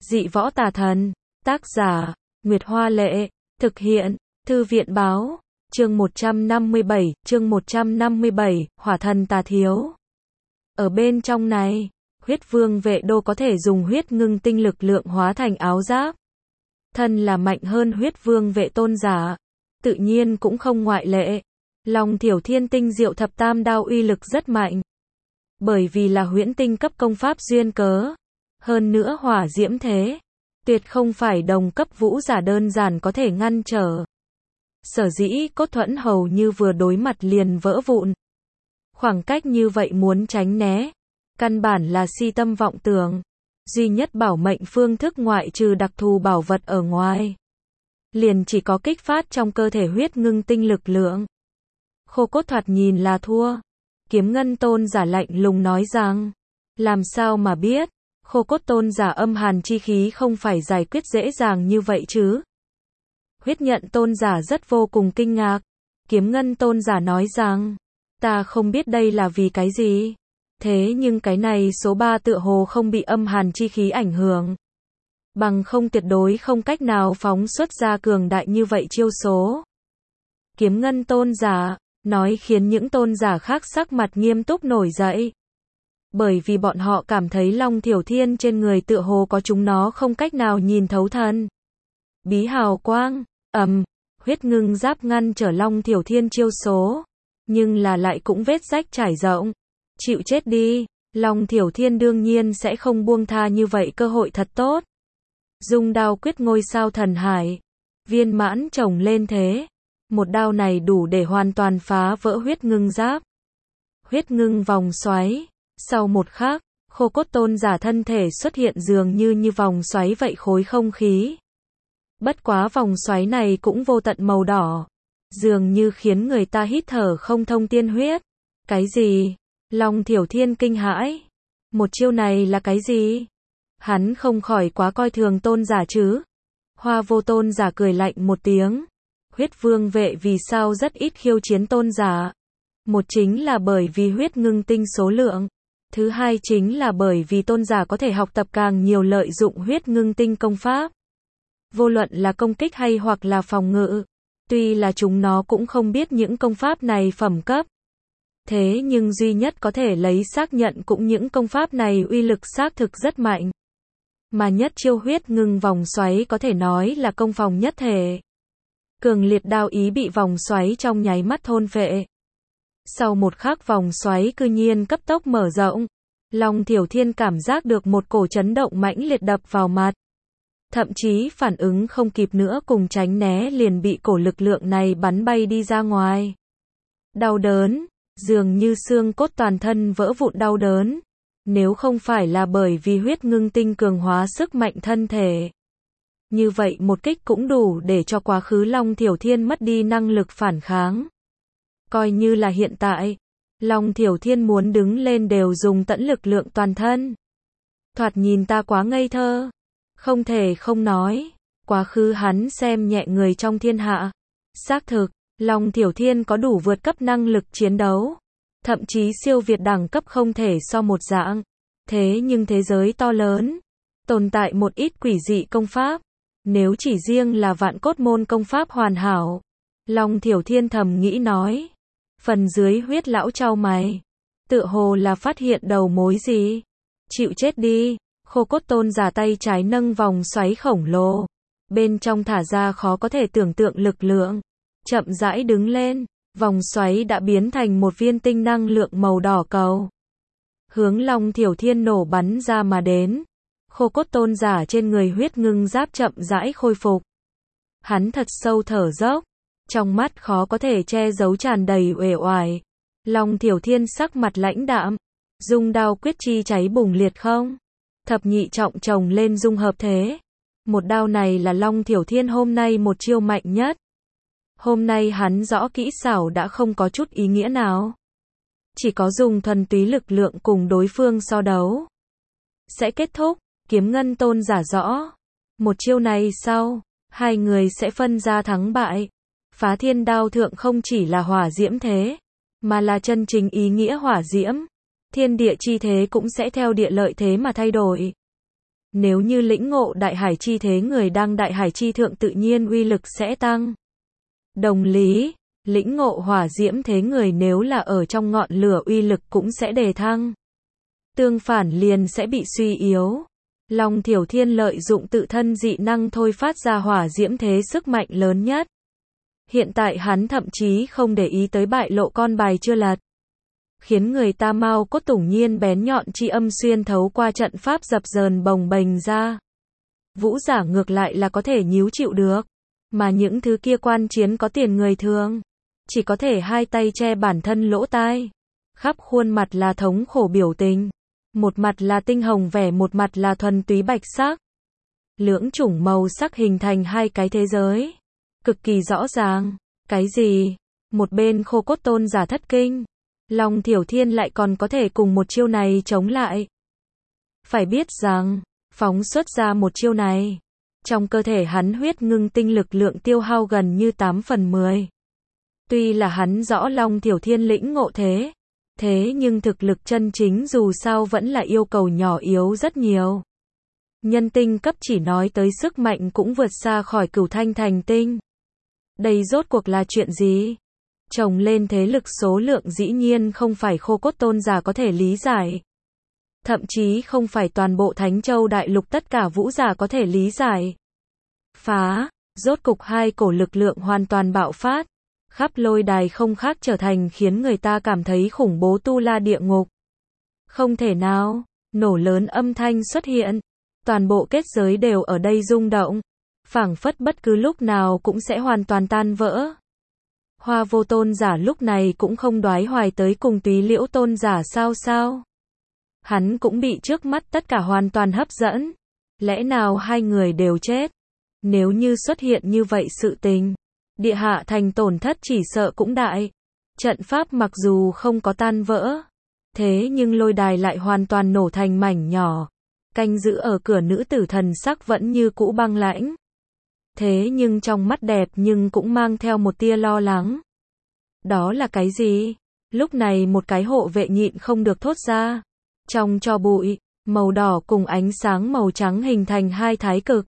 Dị võ tà thần. Tác giả, Nguyệt Hoa Lệ. Thực hiện, Thư viện Báo. Chương 157, Hỏa thần tà thiếu. Ở bên trong này, huyết vương vệ đô có thể dùng huyết ngưng tinh lực lượng hóa thành áo giáp. Thân là mạnh hơn huyết vương vệ tôn giả, tự nhiên cũng không ngoại lệ. Long Thiểu Thiên tinh diệu thập tam đao uy lực rất mạnh. Bởi vì là huyễn tinh cấp công pháp duyên cớ. Hơn nữa hỏa diễm thế. Tuyệt không phải đồng cấp vũ giả đơn giản có thể ngăn trở. Sở dĩ cốt thuẫn hầu như vừa đối mặt liền vỡ vụn. Khoảng cách như vậy muốn tránh né. Căn bản là si tâm vọng tưởng. Duy nhất bảo mệnh phương thức ngoại trừ đặc thù bảo vật ở ngoài. Liền chỉ có kích phát trong cơ thể huyết ngưng tinh lực lượng. Khô cốt thoạt nhìn là thua. Kiếm ngân tôn giả lạnh lùng nói rằng. Làm sao mà biết. Khô cốt tôn giả âm hàn chi khí không phải giải quyết dễ dàng như vậy chứ. Huyết nhận tôn giả rất vô cùng kinh ngạc. Kiếm ngân tôn giả nói rằng. Ta không biết đây là vì cái gì. Thế nhưng cái này số 3 tựa hồ không bị âm hàn chi khí ảnh hưởng. Bằng không tuyệt đối không cách nào phóng xuất ra cường đại như vậy chiêu số. Kiếm ngân tôn giả, nói khiến những tôn giả khác sắc mặt nghiêm túc nổi dậy. Bởi vì bọn họ cảm thấy Long Thiểu Thiên trên người tựa hồ có chúng nó không cách nào nhìn thấu thân. Bí hào quang, huyết ngưng giáp ngăn trở Long Thiểu Thiên chiêu số. Nhưng là lại cũng vết rách trải rộng. Chịu chết đi, Long Thiểu Thiên đương nhiên sẽ không buông tha như vậy cơ hội thật tốt. Dung đao quyết ngôi sao thần hải. Viên mãn chồng lên thế. Một đao này đủ để hoàn toàn phá vỡ huyết ngưng giáp. Huyết ngưng vòng xoáy. Sau một khắc, khô cốt tôn giả thân thể xuất hiện dường như vòng xoáy vậy khối không khí. Bất quá vòng xoáy này cũng vô tận màu đỏ. Dường như khiến người ta hít thở không thông tiên huyết. Cái gì? Long Thiểu Thiên kinh hãi. Một chiêu này là cái gì? Hắn không khỏi quá coi thường tôn giả chứ. Hoa vô tôn giả cười lạnh một tiếng. Huyết vương vệ vì sao rất ít khiêu chiến tôn giả. Một chính là bởi vì huyết ngưng tinh số lượng. Thứ hai chính là bởi vì tôn giả có thể học tập càng nhiều lợi dụng huyết ngưng tinh công pháp. Vô luận là công kích hay hoặc là phòng ngự. Tuy là chúng nó cũng không biết những công pháp này phẩm cấp. Thế nhưng duy nhất có thể lấy xác nhận cũng những công pháp này uy lực xác thực rất mạnh. Mà nhất chiêu huyết ngưng vòng xoáy có thể nói là công phòng nhất thể. Cường liệt đao ý bị vòng xoáy trong nháy mắt thôn phệ. Sau một khắc vòng xoáy cư nhiên cấp tốc mở rộng. Long Thiểu Thiên cảm giác được một cổ chấn động mãnh liệt đập vào mặt. Thậm chí phản ứng không kịp nữa cùng tránh né liền bị cổ lực lượng này bắn bay đi ra ngoài. Đau đớn, dường như xương cốt toàn thân vỡ vụn đau đớn. Nếu không phải là bởi vì huyết ngưng tinh cường hóa sức mạnh thân thể. Như vậy một kích cũng đủ để cho quá khứ Long Thiểu Thiên mất đi năng lực phản kháng. Coi như là hiện tại, Long Thiểu Thiên muốn đứng lên đều dùng tận lực lượng toàn thân. Thoạt nhìn ta quá ngây thơ. Không thể không nói, quá khứ hắn xem nhẹ người trong thiên hạ. Xác thực, Long Thiểu Thiên có đủ vượt cấp năng lực chiến đấu. Thậm chí siêu việt đẳng cấp không thể so một dạng. Thế nhưng thế giới to lớn, tồn tại một ít quỷ dị công pháp. Nếu chỉ riêng là vạn cốt môn công pháp hoàn hảo. Long Thiểu Thiên thầm nghĩ nói. Phần dưới huyết lão chau mày. Tựa hồ là phát hiện đầu mối gì. Chịu chết đi. Khô cốt tôn giả tay trái nâng vòng xoáy khổng lồ. Bên trong thả ra khó có thể tưởng tượng lực lượng. Chậm rãi đứng lên. Vòng xoáy đã biến thành một viên tinh năng lượng màu đỏ cầu. Hướng Long Thiểu Thiên nổ bắn ra mà đến. Khô cốt tôn giả trên người huyết ngưng giáp chậm rãi khôi phục. Hắn thật sâu thở dốc. Trong mắt khó có thể che giấu tràn đầy uể oải. Long Thiểu Thiên sắc mặt lãnh đạm. Dung đao quyết chi cháy bùng liệt không? Thập nhị trọng chồng lên dung hợp thế. Một đao này là Long Thiểu Thiên hôm nay một chiêu mạnh nhất. Hôm nay hắn rõ kỹ xảo đã không có chút ý nghĩa nào. Chỉ có dùng thuần túy lực lượng cùng đối phương so đấu. Sẽ kết thúc, kiếm ngân tôn giả rõ. Một chiêu này sau, hai người sẽ phân ra thắng bại. Phá thiên đao thượng không chỉ là hỏa diễm thế, mà là chân chính ý nghĩa hỏa diễm. Thiên địa chi thế cũng sẽ theo địa lợi thế mà thay đổi. Nếu như lĩnh ngộ đại hải chi thế người đang đại hải chi thượng tự nhiên uy lực sẽ tăng. Đồng lý, lĩnh ngộ hỏa diễm thế người nếu là ở trong ngọn lửa uy lực cũng sẽ đề thăng. Tương phản liền sẽ bị suy yếu. Long Thiểu Thiên lợi dụng tự thân dị năng thôi phát ra hỏa diễm thế sức mạnh lớn nhất. Hiện tại hắn thậm chí không để ý tới bại lộ con bài chưa lật. Khiến người ta mau cốt tủng nhiên bén nhọn chi âm xuyên thấu qua trận pháp dập dờn bồng bềnh ra. Vũ giả ngược lại là có thể nhíu chịu được. Mà những thứ kia quan chiến có tiền người thường. Chỉ có thể hai tay che bản thân lỗ tai. Khắp khuôn mặt là thống khổ biểu tình. Một mặt là tinh hồng vẻ, một mặt là thuần túy bạch sắc. Lưỡng chủng màu sắc hình thành hai cái thế giới. Cực kỳ rõ ràng. Cái gì? Một bên Khô Cốt Tôn giả thất kinh. Long Thiểu Thiên lại còn có thể cùng một chiêu này chống lại. Phải biết rằng, phóng xuất ra một chiêu này. Trong cơ thể hắn huyết ngưng tinh lực lượng tiêu hao gần như 8/10. Tuy là hắn rõ Long Thiểu Thiên lĩnh ngộ thế nhưng thực lực chân chính dù sao vẫn là yêu cầu nhỏ yếu rất nhiều. Nhân tinh cấp chỉ nói tới sức mạnh cũng vượt xa khỏi cửu thanh thành tinh. Đây rốt cuộc là chuyện gì? Chồng lên thế lực số lượng dĩ nhiên không phải Khô Cốt Tôn giả có thể lý giải. Thậm chí không phải toàn bộ Thánh Châu Đại Lục tất cả vũ giả có thể lý giải. Rốt cục hai cổ lực lượng hoàn toàn bạo phát. Khắp lôi đài không khác trở thành khiến người ta cảm thấy khủng bố tu la địa ngục. Không thể nào, nổ lớn âm thanh xuất hiện. Toàn bộ kết giới đều ở đây rung động. Phảng phất bất cứ lúc nào cũng sẽ hoàn toàn tan vỡ. Hoa Vô Tôn giả lúc này cũng không đoái hoài tới cùng Túy Liễu Tôn giả sao. Hắn cũng bị trước mắt tất cả hoàn toàn hấp dẫn. Lẽ nào hai người đều chết? Nếu như xuất hiện như vậy sự tình, địa hạ thành tổn thất chỉ sợ cũng đại. Trận pháp mặc dù không có tan vỡ, thế nhưng lôi đài lại hoàn toàn nổ thành mảnh nhỏ. Canh giữ ở cửa nữ tử thần sắc vẫn như cũ băng lãnh. Thế nhưng trong mắt đẹp nhưng cũng mang theo một tia lo lắng. Đó là cái gì? Lúc này một cái hộ vệ nhịn không được thốt ra. Trong tro bụi, màu đỏ cùng ánh sáng màu trắng hình thành hai thái cực.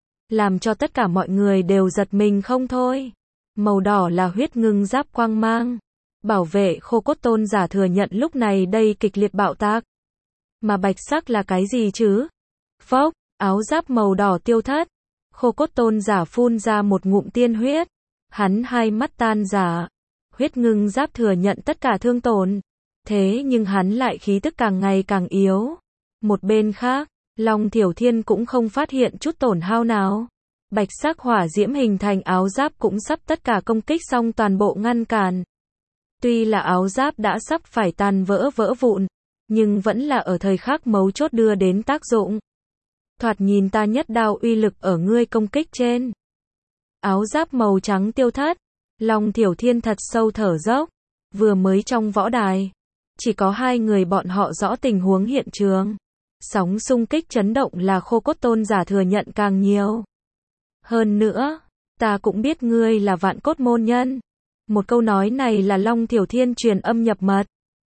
Làm cho tất cả mọi người đều giật mình không thôi. Màu đỏ là huyết ngưng giáp quang mang. Bảo vệ Khô Cốt Tôn giả thừa nhận lúc này đây kịch liệt bạo tạc. Mà bạch sắc là cái gì chứ? Phốc, áo giáp màu đỏ tiêu thất. Khô Cốt Tôn giả phun ra một ngụm tiên huyết. Hắn hai mắt tan rã. Huyết ngưng giáp thừa nhận tất cả thương tổn. Thế nhưng hắn lại khí tức càng ngày càng yếu. Một bên khác, Long Thiểu Thiên cũng không phát hiện chút tổn hao nào. Bạch sắc hỏa diễm hình thành áo giáp cũng sắp tất cả công kích xong toàn bộ ngăn cản. Tuy là áo giáp đã sắp phải tan vỡ vụn, nhưng vẫn là ở thời khắc mấu chốt đưa đến tác dụng. Thoạt nhìn ta nhất đao uy lực ở ngươi công kích trên. Áo giáp màu trắng tiêu thất. Long Thiểu Thiên thật sâu thở dốc. Vừa mới trong võ đài, chỉ có hai người bọn họ rõ tình huống hiện trường. Sóng xung kích chấn động là Khô Cốt Tôn giả thừa nhận càng nhiều. Hơn nữa, ta cũng biết ngươi là Vạn Cốt môn nhân. Một câu nói này là Long Thiểu Thiên truyền âm nhập mật.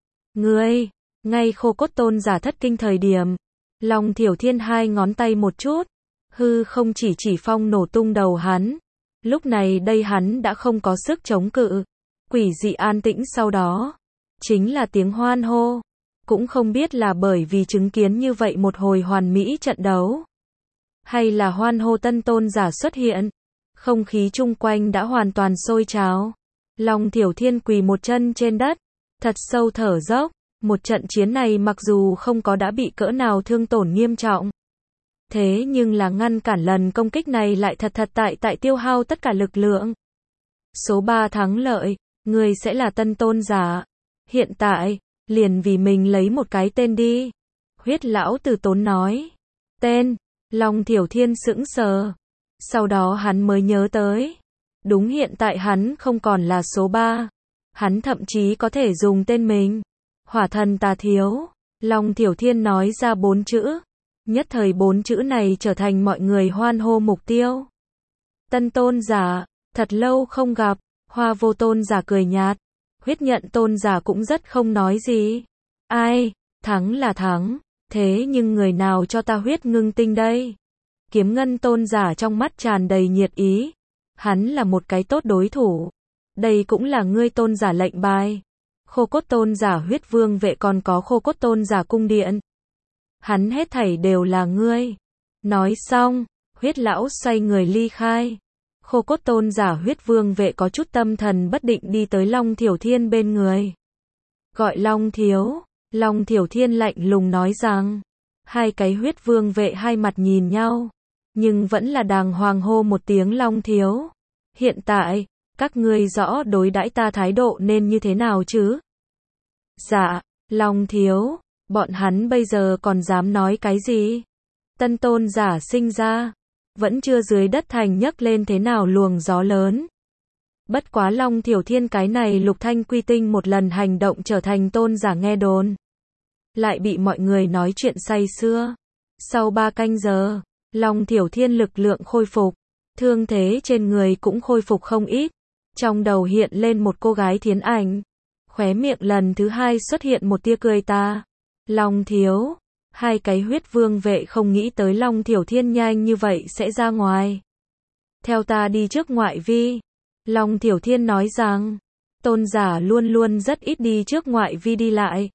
Ngươi, ngay Khô Cốt Tôn giả thất kinh thời điểm, Long Thiểu Thiên hai ngón tay một chút, hư không chỉ phong nổ tung đầu hắn. Lúc này đây hắn đã không có sức chống cự. Quỷ dị an tĩnh sau đó, chính là tiếng hoan hô. Cũng không biết là bởi vì chứng kiến như vậy một hồi hoàn mỹ trận đấu, hay là hoan hô tân tôn giả xuất hiện. Không khí chung quanh đã hoàn toàn sôi trào. Long Thiểu Thiên quỳ một chân trên đất, thật sâu thở dốc. Một trận chiến này mặc dù không có đã bị cỡ nào thương tổn nghiêm trọng, thế nhưng là ngăn cản lần công kích này lại thật tại tiêu hao tất cả lực lượng. Số 3 thắng lợi, người sẽ là tân tôn giả. Hiện tại, liền vì mình lấy một cái tên đi. Huyết lão từ tốn nói. Tên, Long Thiểu Thiên sững sờ. Sau đó hắn mới nhớ tới. Đúng, hiện tại hắn không còn là số 3. Hắn thậm chí có thể dùng tên mình. Hỏa thần Tà Thiếu. Long Thiểu Thiên nói ra 4 chữ. Nhất thời 4 chữ này trở thành mọi người hoan hô mục tiêu. Tân tôn giả, thật lâu không gặp. Hoa Vô Tôn giả cười nhạt. Huyết nhận tôn giả cũng rất không nói gì. Ai, thắng là thắng. Thế nhưng người nào cho ta huyết ngưng tinh đây? Kiếm ngân tôn giả trong mắt tràn đầy nhiệt ý. Hắn là một cái tốt đối thủ. Đây cũng là ngươi tôn giả lệnh bài. Khô cốt tôn giả huyết vương vệ còn có khô cốt tôn giả cung điện. Hắn hết thảy đều là ngươi. Nói xong, huyết lão xoay người ly khai. Khô cốt tôn giả huyết vương vệ có chút tâm thần bất định đi tới Long Thiểu Thiên bên người. Gọi Long Thiếu. Long Thiểu Thiên lạnh lùng nói rằng. Hai cái huyết vương vệ hai mặt nhìn nhau. Nhưng vẫn là đàng hoàng hô một tiếng Long Thiếu. Hiện tại, các ngươi rõ đối đãi ta thái độ nên như thế nào chứ? Dạ, Long Thiếu, bọn hắn bây giờ còn dám nói cái gì? Tân tôn giả sinh ra, vẫn chưa dưới đất thành nhấc lên thế nào luồng gió lớn. Bất quá Long Thiểu Thiên cái này lục thanh quy tinh một lần hành động trở thành tôn giả nghe đồn. Lại bị mọi người nói chuyện say sưa. Sau 3 canh giờ, Long Thiểu Thiên lực lượng khôi phục, thương thế trên người cũng khôi phục không ít. Trong đầu hiện lên một cô gái thiến ảnh. Khóe miệng lần thứ 2 xuất hiện một tia cười ta. Long Thiếu, hai cái huyết vương vệ không nghĩ tới Long Thiểu Thiên nhanh như vậy sẽ ra ngoài. Theo ta đi trước ngoại vi. Long Thiểu Thiên nói rằng, tôn giả luôn luôn rất ít đi trước ngoại vi đi lại.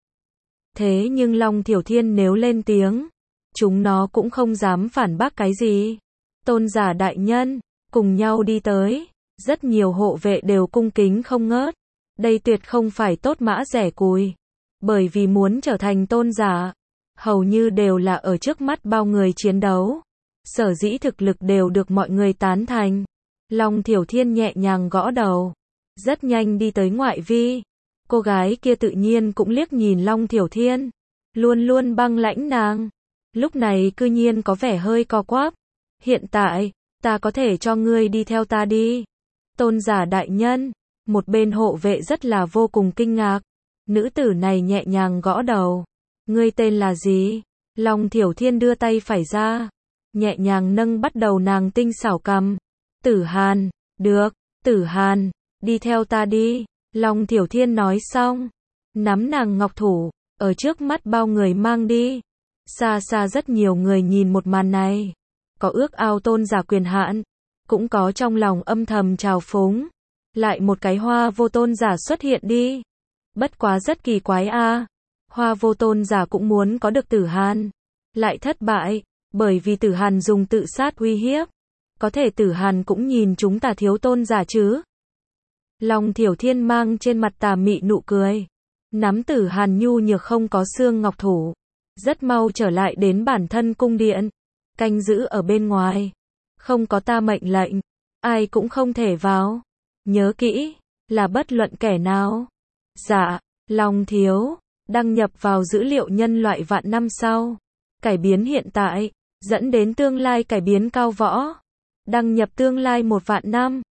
Thế nhưng Long Thiểu Thiên nếu lên tiếng, chúng nó cũng không dám phản bác cái gì. Tôn giả đại nhân, cùng nhau đi tới. Rất nhiều hộ vệ đều cung kính không ngớt. Đây tuyệt không phải tốt mã rẻ cùi. Bởi vì muốn trở thành tôn giả, hầu như đều là ở trước mắt bao người chiến đấu. Sở dĩ thực lực đều được mọi người tán thành. Long Thiểu Thiên nhẹ nhàng gõ đầu. Rất nhanh đi tới ngoại vi. Cô gái kia tự nhiên cũng liếc nhìn Long Thiểu Thiên. Luôn luôn băng lãnh nàng. Lúc này cư nhiên có vẻ hơi co quắp. Hiện tại, ta có thể cho ngươi đi theo ta đi. Tôn giả đại nhân, một bên hộ vệ rất là vô cùng kinh ngạc. Nữ tử này nhẹ nhàng gõ đầu. Ngươi tên là gì? Long Thiểu Thiên đưa tay phải ra. Nhẹ nhàng nâng bắt đầu nàng tinh xảo cằm. Tử Hàn, được, Tử Hàn, đi theo ta đi. Long Thiểu Thiên nói xong. Nắm nàng ngọc thủ, ở trước mắt bao người mang đi. Xa xa rất nhiều người nhìn một màn này. Có ước ao tôn giả quyền hạn. Cũng có trong lòng âm thầm trào phúng. Lại một cái hoa vô tôn giả xuất hiện đi. Bất quá rất kỳ quái a. Hoa vô tôn giả cũng muốn có được Tử Hàn. Lại thất bại, bởi vì Tử Hàn dùng tự sát uy hiếp. Có thể Tử Hàn cũng nhìn chúng ta thiếu tôn giả chứ. Long Thiểu Thiên mang trên mặt tà mị nụ cười. Nắm Tử Hàn nhu nhược không có xương ngọc thủ. Rất mau trở lại đến bản thân cung điện. Canh giữ ở bên ngoài. Không có ta mệnh lệnh, ai cũng không thể vào. Nhớ kỹ, là bất luận kẻ nào. Dạ, Long Thiếu, đăng nhập vào dữ liệu nhân loại vạn năm sau. Cải biến hiện tại, dẫn đến tương lai cải biến cao võ. Đăng nhập tương lai 1 vạn năm.